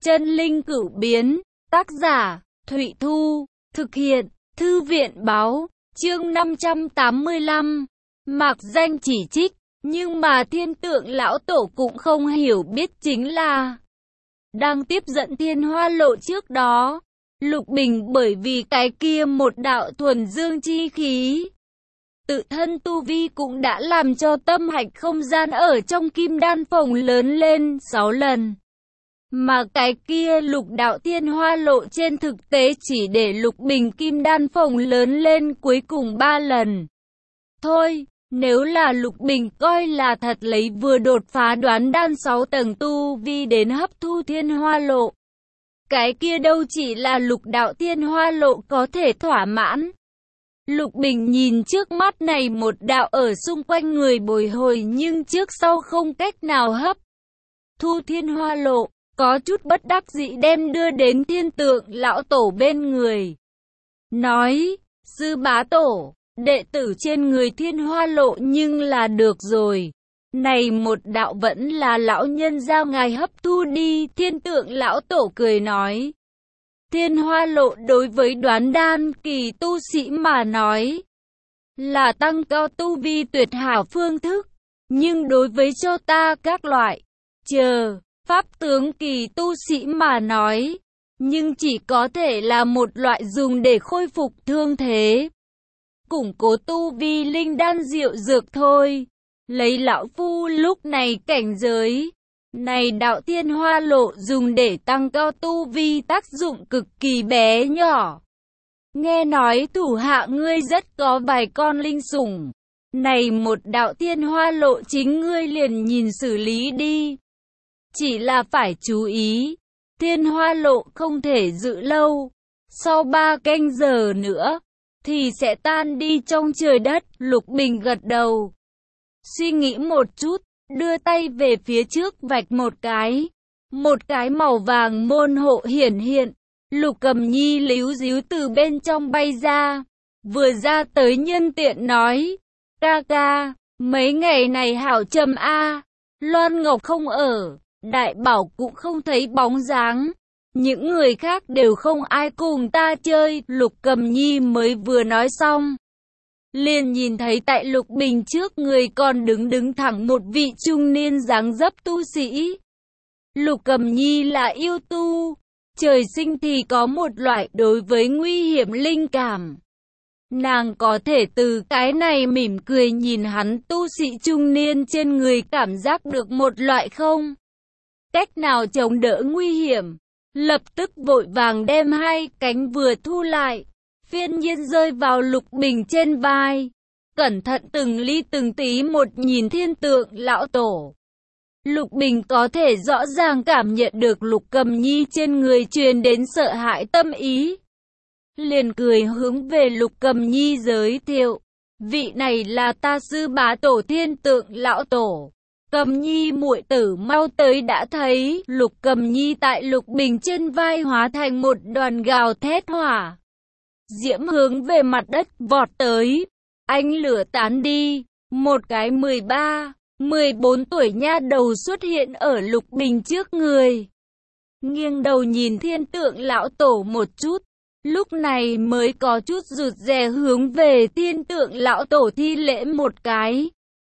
Chân linh cửu biến, tác giả, Thụy Thu, thực hiện, Thư viện Báo, chương 585, mạc danh chỉ trích, nhưng mà Thiên Tượng Lão Tổ cũng không hiểu biết chính là đang tiếp dẫn Thiên Hoa Lộ trước đó. Lục Bình bởi vì cái kia một đạo thuần dương chi khí, tự thân tu vi cũng đã làm cho tâm hạch không gian ở trong kim đan phòng lớn lên 6 lần. Mà cái kia lục đạo Thiên Hoa Lộ trên thực tế chỉ để Lục Bình kim đan phòng lớn lên cuối cùng 3 lần. Thôi, nếu là Lục Bình coi là thật lấy vừa đột phá đoán đan 6 tầng tu vi đến hấp thu Thiên Hoa Lộ, cái kia đâu chỉ là lục đạo Thiên Hoa Lộ có thể thỏa mãn. Lục Bình nhìn trước mắt này một đạo ở xung quanh người bồi hồi nhưng trước sau không cách nào hấp thu Thiên Hoa Lộ, có chút bất đắc dĩ đem đưa đến Thiên Tượng Lão Tổ bên người. Nói, sư bá tổ, đệ tử trên người Thiên Hoa Lộ nhưng là được rồi. Này một đạo vẫn là lão nhân giao ngài hấp thu đi. Thiên Tượng Lão Tổ cười nói. Thiên Hoa Lộ đối với đoán đan kỳ tu sĩ mà nói là tăng cao tu vi tuyệt hảo phương thức, nhưng đối với cho ta các loại pháp tướng kỳ tu sĩ mà nói, nhưng chỉ có thể là một loại dùng để khôi phục thương thế, củng cố tu vi linh đan diệu dược thôi. Lấy lão phu lúc này cảnh giới này đạo Thiên Hoa Lộ dùng để tăng cao tu vi tác dụng cực kỳ bé nhỏ. Nghe nói thủ hạ ngươi rất có vài con linh sủng, này một đạo Thiên Hoa Lộ chính ngươi liền nhìn xử lý đi. Chỉ là phải chú ý, Thiên Hoa Lộ không thể giữ lâu, sau 3 canh giờ nữa thì sẽ tan đi trong trời đất. Lục Bình gật đầu, suy nghĩ một chút, đưa tay về phía trước vạch một cái màu vàng môn hộ hiển hiện. Lục Cầm Nhi líu díu từ bên trong bay ra, vừa ra tới nhân tiện nói, ca ca, mấy ngày này hảo trầm a, Loan Ngọc không ở, Đại Bảo cũng không thấy bóng dáng, những người khác đều không ai cùng ta chơi. Lục Cầm Nhi mới vừa nói xong, liền nhìn thấy tại Lục Bình trước người còn đứng thẳng một vị trung niên dáng dấp tu sĩ. Lục Cầm Nhi là yêu tu, trời sinh thì có một loại đối với nguy hiểm linh cảm. Nàng có thể từ cái này mỉm cười nhìn hắn tu sĩ trung niên trên người cảm giác được một loại không cách nào chống đỡ nguy hiểm, lập tức vội vàng đem hai cánh vừa thu lại, phiên nhiên rơi vào Lục Bình trên vai, cẩn thận từng ly từng tí một nhìn Thiên Tượng Lão Tổ. Lục Bình có thể rõ ràng cảm nhận được Lục Cầm Nhi trên người truyền đến sợ hãi tâm ý, liền cười hướng về Lục Cầm Nhi giới thiệu, vị này là ta sư bá tổ Thiên Tượng Lão Tổ. Cầm Nhi muội tử mau tới đã thấy. Lục Cầm Nhi tại Lục Bình trên vai hóa thành một đoàn gào thét hỏa diễm hướng về mặt đất vọt tới. Ánh lửa tán đi, một cái 13, 14 tuổi nha đầu xuất hiện ở Lục Bình trước người, nghiêng đầu nhìn Thiên Tượng Lão Tổ một chút, lúc này mới có chút rụt rè hướng về Thiên Tượng Lão Tổ thi lễ một cái,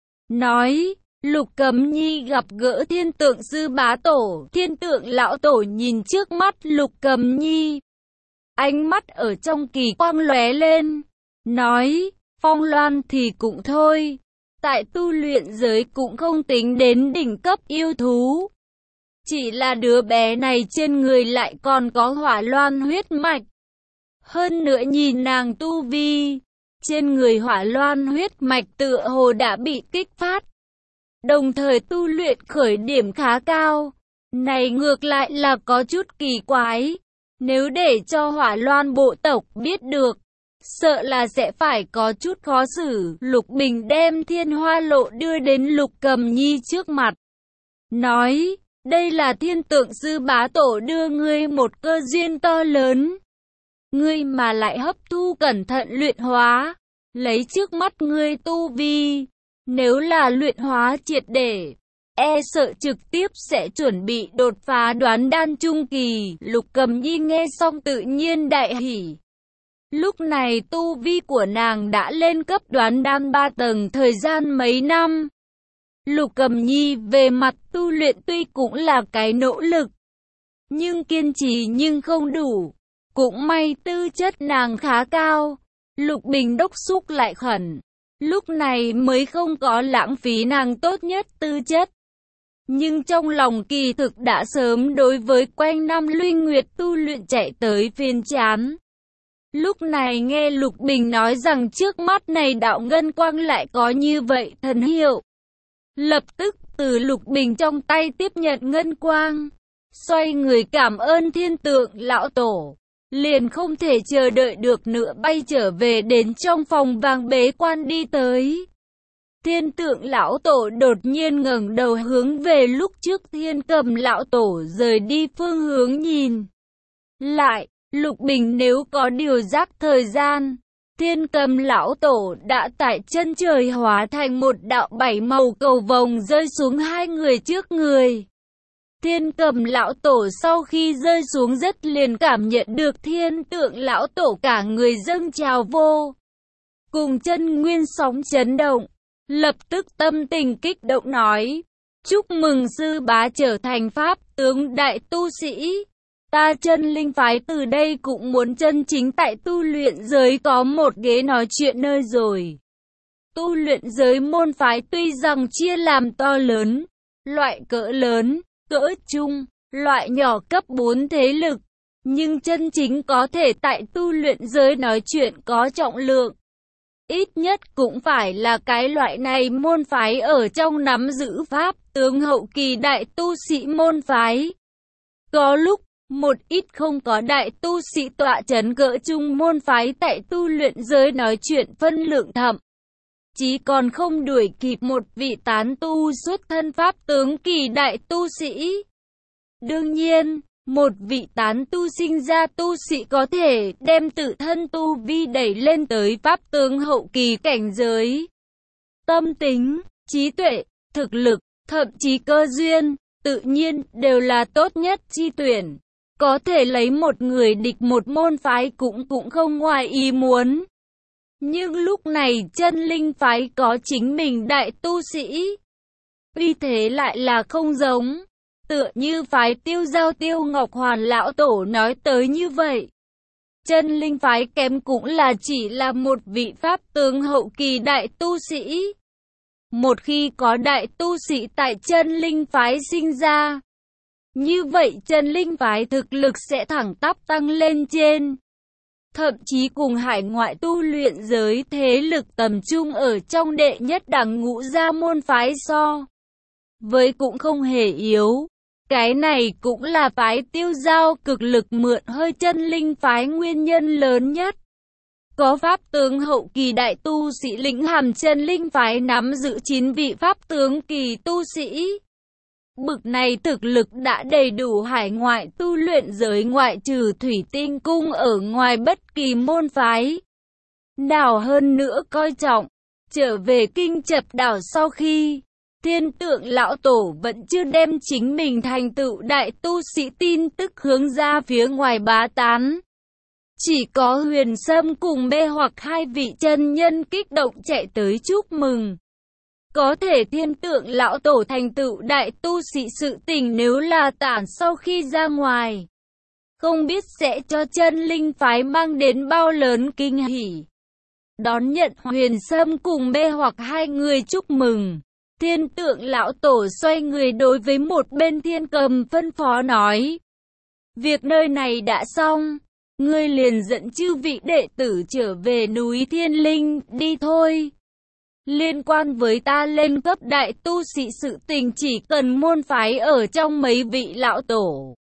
nói, Lục Cầm Nhi gặp gỡ Thiên Tượng sư bá tổ. Thiên Tượng Lão Tổ nhìn trước mắt Lục Cầm Nhi, ánh mắt ở trong kỳ quang lóe lên, nói, Phong Loan thì cũng thôi, tại tu luyện giới cũng không tính đến đỉnh cấp yêu thú, chỉ là đứa bé này trên người lại còn có hỏa loan huyết mạch, hơn nữa nhìn nàng tu vi, trên người hỏa loan huyết mạch tựa hồ đã bị kích phát, đồng thời tu luyện khởi điểm khá cao, này ngược lại là có chút kỳ quái, nếu để cho hỏa loan bộ tộc biết được, sợ là sẽ phải có chút khó xử. Lục Bình đem Thiên Hoa Lộ đưa đến Lục Cầm Nhi trước mặt, nói, đây là Thiên Tượng sư bá tổ đưa ngươi một cơ duyên to lớn, ngươi mà lại hấp thu cẩn thận luyện hóa, lấy trước mắt ngươi tu vi, nếu là luyện hóa triệt để, e sợ trực tiếp sẽ chuẩn bị đột phá đoán đan trung kỳ. Lục Cầm Nhi nghe xong tự nhiên đại hỉ. Lúc này tu vi của nàng đã lên cấp đoán đan 3 tầng thời gian mấy năm. Lục Cầm Nhi về mặt tu luyện tuy cũng là cái nỗ lực, nhưng kiên trì nhưng không đủ. Cũng may tư chất nàng khá cao. Lục Bình đốc xúc lại khẩn. Lúc này mới không có lãng phí nàng tốt nhất tư chất. Nhưng trong lòng kỳ thực đã sớm đối với quanh năm Luy Nguyệt tu luyện chạy tới phiền chán. Lúc này nghe Lục Bình nói rằng trước mắt này đạo ngân quang lại có như vậy thần hiệu. Lập tức từ Lục Bình trong tay tiếp nhận ngân quang. Xoay người cảm ơn Thiên Tượng lão tổ. Liền không thể chờ đợi được nữa bay trở về đến trong phòng vàng bế quan đi tới. Thiên Tượng lão tổ đột nhiên ngẩng đầu hướng về lúc trước Thiên Cầm lão tổ rời đi phương hướng nhìn lại. Lục Bình nếu có điều giác thời gian, Thiên Cầm lão tổ đã tại chân trời hóa thành một đạo 7 màu cầu vồng rơi xuống hai người trước người. Thiên Cầm lão tổ sau khi rơi xuống rất liền cảm nhận được Thiên Tượng lão tổ cả người dâng trào vô cùng chân nguyên sóng chấn động, lập tức tâm tình kích động nói: chúc mừng sư bá trở thành pháp tướng đại tu sĩ. Ta Chân Linh phái từ đây cũng muốn chân chính tại tu luyện giới có một ghế nói chuyện nơi rồi. Tu luyện giới môn phái tuy rằng chia làm to lớn, loại cỡ lớn, cỡ trung, loại nhỏ cấp 4 thế lực, nhưng chân chính có thể tại tu luyện giới nói chuyện có trọng lượng. Ít nhất cũng phải là cái loại này môn phái ở trong nắm giữ pháp tướng hậu kỳ đại tu sĩ môn phái. Có lúc, một ít không có đại tu sĩ tọa chấn cỡ trung môn phái tại tu luyện giới nói chuyện phân lượng thậm chí còn không đuổi kịp một vị tán tu xuất thân pháp tướng kỳ đại tu sĩ. Đương nhiên, một vị tán tu sinh ra tu sĩ có thể đem tự thân tu vi đẩy lên tới pháp tướng hậu kỳ cảnh giới. Tâm tính, trí tuệ, thực lực, thậm chí cơ duyên, tự nhiên đều là tốt nhất chi tuyển. Có thể lấy một người địch một môn phái cũng không ngoài ý muốn. Nhưng lúc này Chân Linh phái có chính mình đại tu sĩ, uy thế lại là không giống. Tựa như phái Tiêu Giao Tiêu Ngọc Hoàn lão tổ nói tới như vậy. Chân Linh phái kém cũng là chỉ là một vị pháp tướng hậu kỳ đại tu sĩ. Một khi có đại tu sĩ tại Chân Linh phái sinh ra, như vậy Chân Linh phái thực lực sẽ thẳng tắp tăng lên trên. Thậm chí cùng hải ngoại tu luyện giới thế lực tầm trung ở trong đệ nhất đẳng ngũ gia môn phái so với cũng không hề yếu. Cái này cũng là phái Tiêu Giao cực lực mượn hơi Chân Linh phái nguyên nhân lớn nhất. Có pháp tướng hậu kỳ đại tu sĩ lĩnh hàm Chân Linh phái nắm giữ 9 vị pháp tướng kỳ tu sĩ. Bực này thực lực đã đầy đủ hải ngoại tu luyện giới ngoại trừ Thủy Tinh Cung ở ngoài bất kỳ môn phái nào hơn nữa coi trọng. Trở về Kinh Chập đảo sau khi Thiên Tượng lão tổ vẫn chưa đem chính mình thành tựu đại tu sĩ tin tức hướng ra phía ngoài bá tán. Chỉ có Huyền Sâm cùng Mê Hoặc hai vị chân nhân kích động chạy tới chúc mừng. Có thể Thiên Tượng lão tổ thành tựu đại tu sĩ sự tình nếu là tản sau khi ra ngoài, không biết sẽ cho Chân Linh phái mang đến bao lớn kinh hỉ. Đón nhận Huyền Sâm cùng Mê Hoặc hai người chúc mừng, Thiên Tượng lão tổ xoay người đối với một bên Thiên Cầm phân phó nói: việc nơi này đã xong, ngươi liền dẫn chư vị đệ tử trở về núi Thiên Linh đi thôi. Liên quan với ta lên cấp đại tu sĩ sự tình chỉ cần môn phái ở trong mấy vị lão tổ.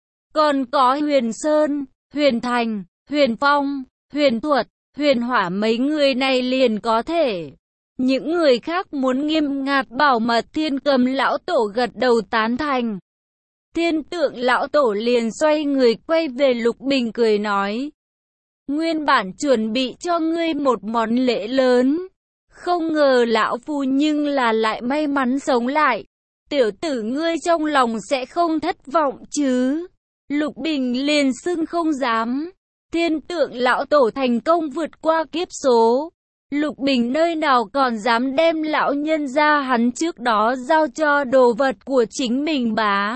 Còn có Huyền Sơn, Huyền Thành, Huyền Phong, Huyền Thuật, Huyền Hỏa mấy người này liền có thể. Những người khác muốn nghiêm ngặt bảo mật. Thiên Cầm lão tổ gật đầu tán thành. Thiên Tượng lão tổ liền xoay người quay về Lục Bình cười nói: nguyên bản chuẩn bị cho ngươi một món lễ lớn, không ngờ lão phu nhưng là lại may mắn sống lại. tiểu tử ngươi trong lòng sẽ không thất vọng chứ? Lục Bình liền xưng không dám. Thiên Tượng lão tổ thành công vượt qua kiếp số. Lục Bình nơi nào còn dám đem lão nhân gia hắn trước đó giao cho đồ vật của chính mình bá.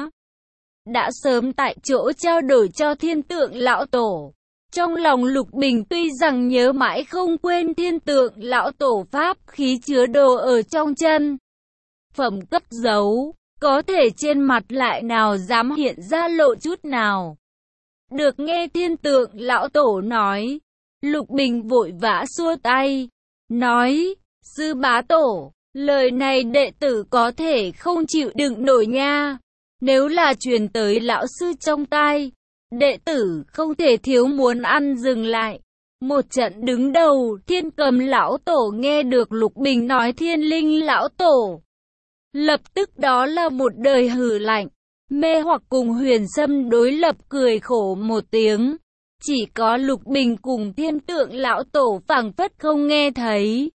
Đã sớm tại chỗ trao đổi cho Thiên Tượng lão tổ. Trong lòng Lục Bình tuy rằng nhớ mãi không quên Thiên Tượng lão tổ pháp khí chứa đồ ở trong chân phẩm cấp giấu, có thể trên mặt lại nào dám hiện ra lộ chút nào. Được nghe Thiên Tượng lão tổ nói, Lục Bình vội vã xua tay, nói, sư bá tổ, lời này đệ tử có thể không chịu đựng nổi nha. Nếu là truyền tới lão sư trong tai, đệ tử không thể thiếu muốn ăn dừng lại. Một trận đứng đầu, Thiên Cầm lão tổ nghe được Lục Bình nói Thiên Linh lão tổ. Lập tức đó là một đời hừ lạnh. Mê Hoặc cùng Huyền Sâm đối lập cười khổ một tiếng. Chỉ có Lục Bình cùng Thiên Tượng lão tổ phảng phất không nghe thấy.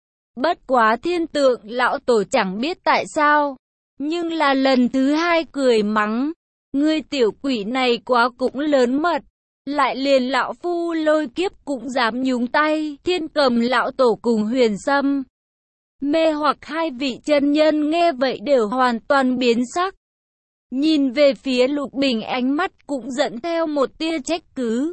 Bất quá Thiên Tượng lão tổ chẳng biết tại sao, nhưng là lần thứ hai cười mắng. Ngươi tiểu quỷ này quá cũng lớn mật. Lại liền lão phu lôi kiếp cũng dám nhúng tay. Thiên Cầm lão tổ cùng Huyền Sâm, Mê Hoặc hai vị chân nhân nghe vậy đều hoàn toàn biến sắc. Nhìn về phía Lục Bình ánh mắt cũng dẫn theo một tia trách cứ.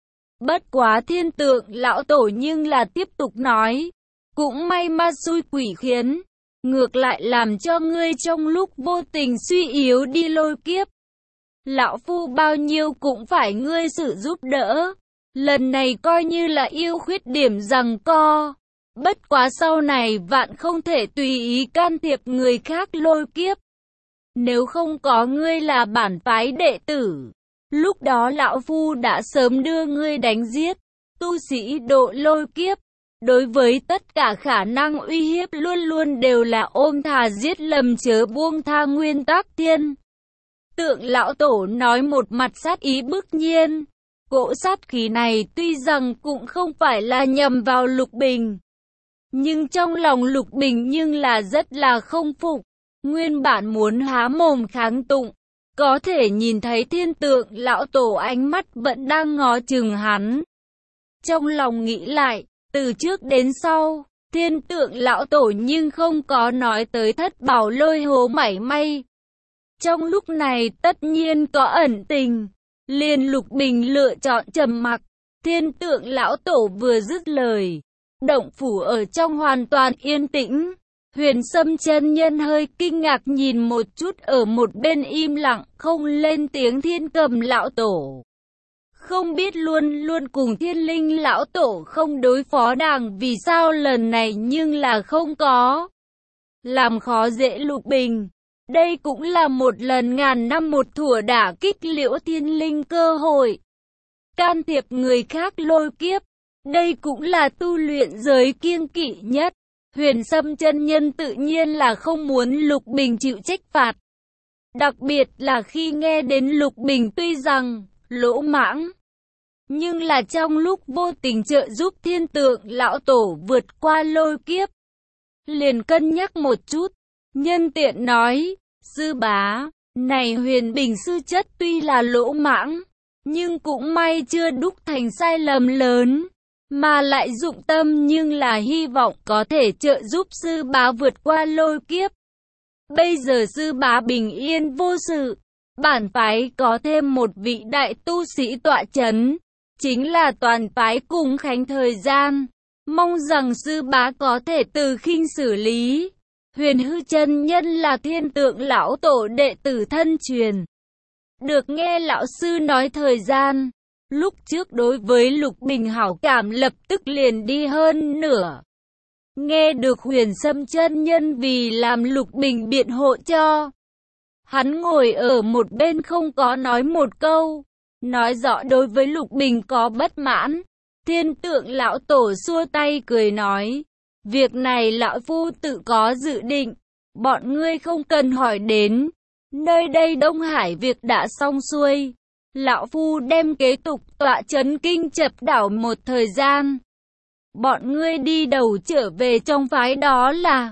Bất quá Thiên Tượng lão tổ nhưng là tiếp tục nói. Cũng may ma xui quỷ khiến. Ngược lại làm cho ngươi trong lúc vô tình suy yếu đi lôi kiếp. Lão phu bao nhiêu cũng phải ngươi sự giúp đỡ. Lần này coi như là yêu khuyết điểm giằng co. Bất quá sau này vạn không thể tùy ý can thiệp người khác lôi kiếp. Nếu không có ngươi là bản phái đệ tử, lúc đó lão phu đã sớm đưa ngươi đánh giết. Tu sĩ độ lôi kiếp, đối với tất cả khả năng uy hiếp luôn luôn đều là ôm thà giết lầm chớ buông tha nguyên tắc Thiên Tượng lão tổ nói một mặt sát ý bức nhiên. Cỗ sát khí này tuy rằng cũng không phải là nhằm vào Lục Bình, nhưng trong lòng Lục Bình nhưng là rất là không phục. Nguyên bản muốn há mồm kháng tụng, có thể nhìn thấy Thiên Tượng lão tổ ánh mắt vẫn đang ngó chừng hắn. Trong lòng nghĩ lại, từ trước đến sau, Thiên Tượng lão tổ nhưng không có nói tới Thất Bảo Lôi Hố mảy may. Trong lúc này tất nhiên có ẩn tình, liền Lục Bình lựa chọn trầm mặc. Thiên Tượng lão tổ vừa dứt lời, động phủ ở trong hoàn toàn yên tĩnh. Huyền Sâm chân nhân hơi kinh ngạc nhìn một chút ở một bên im lặng không lên tiếng Thiên Cầm lão tổ. Không biết luôn luôn cùng Thiên Linh lão tổ không đối phó đảng vì sao lần này nhưng là không có. Làm khó dễ Lục Bình. Đây cũng là một lần ngàn năm một thủa đả kích Liễu Thiên Linh cơ hội. Can thiệp người khác lôi kiếp. Đây cũng là tu luyện giới kiêng kỵ nhất. Huyền Sâm chân nhân tự nhiên là không muốn Lục Bình chịu trách phạt. Đặc biệt là khi nghe đến Lục Bình tuy rằng lỗ mãng, nhưng là trong lúc vô tình trợ giúp Thiên Tượng lão tổ vượt qua lôi kiếp. Liền cân nhắc một chút, nhân tiện nói, sư bá, này Huyền Bình sư chất tuy là lỗ mãng, nhưng cũng may chưa đúc thành sai lầm lớn. Mà lại dụng tâm nhưng là hy vọng có thể trợ giúp sư bá vượt qua lôi kiếp. Bây giờ sư bá bình yên vô sự, bản phái có thêm một vị đại tu sĩ tọa chấn, chính là toàn phái cùng khánh thời gian. Mong rằng sư bá có thể từ khinh xử lý. Huyền Hư chân nhân là Thiên Tượng lão tổ đệ tử thân truyền. Được nghe lão sư nói thời gian, lúc trước đối với Lục Bình hảo cảm lập tức liền đi hơn nửa. Nghe được Huyền Sâm chân nhân vì làm Lục Bình biện hộ cho, hắn ngồi ở một bên không có nói một câu, nói rõ đối với Lục Bình có bất mãn. Thiên Tượng lão tổ xua tay cười nói, việc này lão phu tự có dự định, bọn ngươi không cần hỏi đến. Nơi đây Đông Hải việc đã xong xuôi, lão phu đem kế tục tọa trấn Kinh Chập đảo một thời gian. Bọn ngươi đi đầu trở về trong phái đó là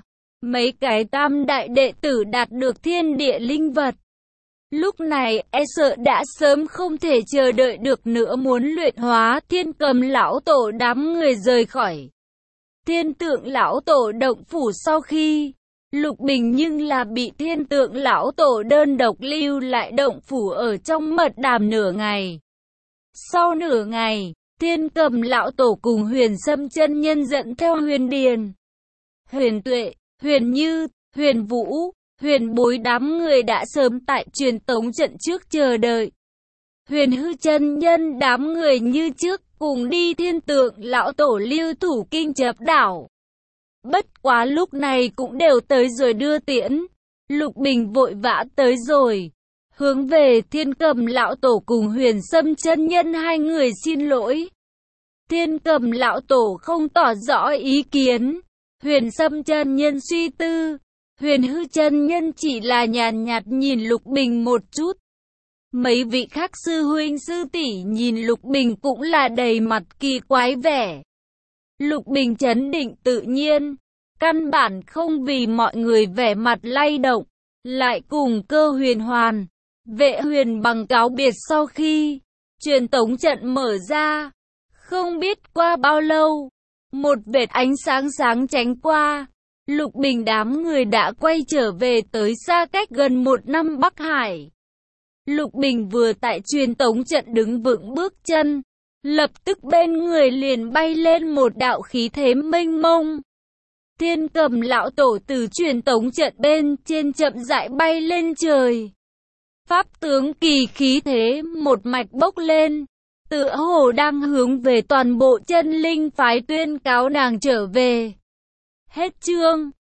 mấy cái tam đại đệ tử đạt được thiên địa linh vật. Lúc này e sợ đã sớm không thể chờ đợi được nữa muốn luyện hóa. Thiên Cầm lão tổ đám người rời khỏi Thiên Tượng lão tổ động phủ sau khi Lục Bình nhưng là bị Thiên Tượng lão tổ đơn độc lưu lại động phủ ở trong mật đàm nửa ngày. Sau nửa ngày, Thiên Cầm lão tổ cùng Huyền Sâm chân nhân dẫn theo Huyền Điền, Huyền Tuệ, Huyền Như, Huyền Vũ, Huyền Bối đám người đã sớm tại truyền tống trận trước chờ đợi. Huyền Hư chân nhân đám người như trước cùng đi Thiên Tượng lão tổ lưu thủ kinh chập đảo. Bất quá lúc này cũng đều tới rồi đưa tiễn. Lục Bình vội vã tới rồi, hướng về Thiên Cầm lão tổ cùng Huyền Sâm chân nhân hai người xin lỗi. Thiên Cầm lão tổ không tỏ rõ ý kiến, Huyền Sâm chân nhân suy tư, Huyền Hư chân nhân chỉ là nhàn nhạt nhìn Lục Bình một chút. Mấy vị khác sư huynh sư tỷ nhìn Lục Bình cũng là đầy mặt kỳ quái vẻ. Lục Bình trấn định tự nhiên, căn bản không vì mọi người vẻ mặt lay động, lại cùng Cơ Huyền Hoàn, Vệ Huyền bằng cáo biệt sau khi truyền tống trận mở ra. Không biết qua bao lâu, một vệt ánh sáng sáng tránh qua, Lục Bình đám người đã quay trở về tới xa cách gần 1 năm Bắc Hải. Lục Bình vừa tại truyền tống trận đứng vững bước chân, lập tức bên người liền bay lên một đạo khí thế mênh mông. Thiên Cầm lão tổ từ truyền tống trận bên trên chậm rãi bay lên trời. Pháp tướng kỳ khí thế một mạch bốc lên, tựa hồ đang hướng về toàn bộ chân linh phái tuyên cáo nàng trở về. Hết chương.